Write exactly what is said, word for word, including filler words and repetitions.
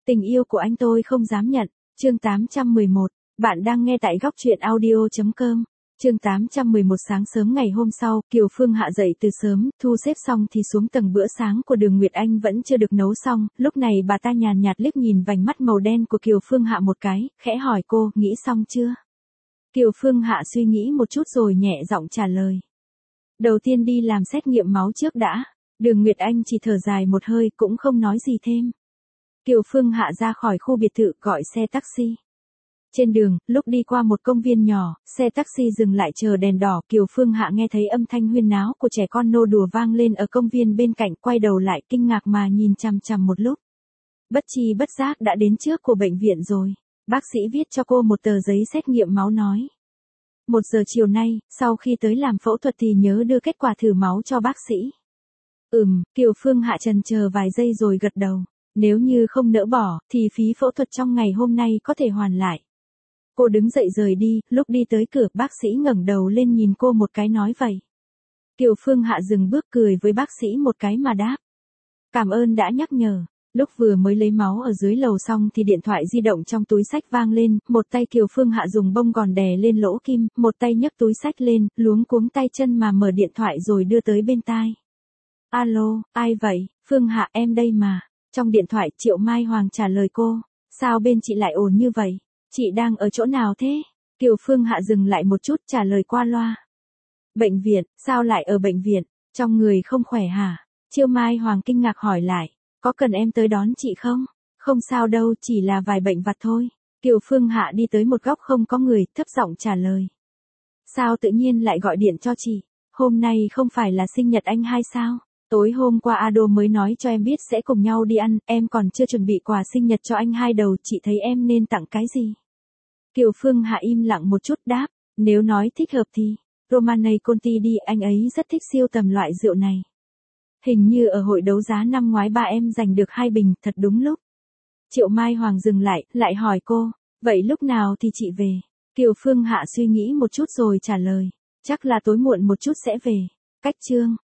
Tình yêu của anh tôi không dám nhận. Chương tám trăm mười một. Bạn đang nghe tại góc truyện audio chấm com. Chương tám trăm mười một. Sáng sớm ngày hôm sau, Kiều Phương Hạ dậy từ sớm, thu xếp xong thì xuống tầng bữa sáng của Đường Nguyệt Anh vẫn chưa được nấu xong, lúc này bà ta nhàn nhạt liếc nhìn vành mắt màu đen của Kiều Phương Hạ một cái, khẽ hỏi cô, nghĩ xong chưa? Kiều Phương Hạ suy nghĩ một chút rồi nhẹ giọng trả lời. Đầu tiên đi làm xét nghiệm máu trước đã. Đường Nguyệt Anh chỉ thở dài một hơi cũng không nói gì thêm. Kiều Phương Hạ ra khỏi khu biệt thự gọi xe taxi. Trên đường, lúc đi qua một công viên nhỏ, xe taxi dừng lại chờ đèn đỏ. Kiều Phương Hạ nghe thấy âm thanh huyên náo của trẻ con nô đùa vang lên ở công viên bên cạnh, quay đầu lại kinh ngạc mà nhìn chằm chằm một lúc. Bất chi bất giác đã đến trước của bệnh viện rồi. Bác sĩ viết cho cô một tờ giấy xét nghiệm máu nói. Một giờ chiều nay, sau khi tới làm phẫu thuật thì nhớ đưa kết quả thử máu cho bác sĩ. Ừm, Kiều Phương Hạ chần chờ vài giây rồi gật đầu. Nếu như không nỡ bỏ, thì phí phẫu thuật trong ngày hôm nay có thể hoàn lại. Cô đứng dậy rời đi, lúc đi tới cửa bác sĩ ngẩng đầu lên nhìn cô một cái nói vậy. Kiều Phương Hạ dừng bước cười với bác sĩ một cái mà đáp. Cảm ơn đã nhắc nhở. Lúc vừa mới lấy máu ở dưới lầu xong thì điện thoại di động trong túi xách vang lên, một tay Kiều Phương Hạ dùng bông gòn đè lên lỗ kim, một tay nhấc túi xách lên, luống cuống tay chân mà mở điện thoại rồi đưa tới bên tai. Alo, ai vậy? Phương Hạ em đây mà. Trong điện thoại Triệu Mai Hoàng trả lời cô. Sao bên chị lại ồn như vậy? Chị đang ở chỗ nào thế? Kiều Phương Hạ dừng lại một chút trả lời qua loa. Bệnh viện, sao lại ở bệnh viện? Trong người không khỏe hả? Triệu Mai Hoàng kinh ngạc hỏi lại. Có cần em tới đón chị không? Không sao đâu, chỉ là vài bệnh vặt thôi. Kiều Phương Hạ đi tới một góc không có người, thấp giọng trả lời. Sao tự nhiên lại gọi điện cho chị? Hôm nay không phải là sinh nhật anh hay sao? Tối hôm qua Ado mới nói cho em biết sẽ cùng nhau đi ăn, em còn chưa chuẩn bị quà sinh nhật cho anh hai đầu, chị thấy em nên tặng cái gì? Kiều Phương Hạ im lặng một chút đáp, nếu nói thích hợp thì, Romanei Conti đi, anh ấy rất thích siêu tầm loại rượu này. Hình như ở hội đấu giá năm ngoái ba em giành được hai bình, thật đúng lúc. Triệu Mai Hoàng dừng lại, lại hỏi cô, vậy lúc nào thì chị về? Kiều Phương Hạ suy nghĩ một chút rồi trả lời, chắc là tối muộn một chút sẽ về. Cách chương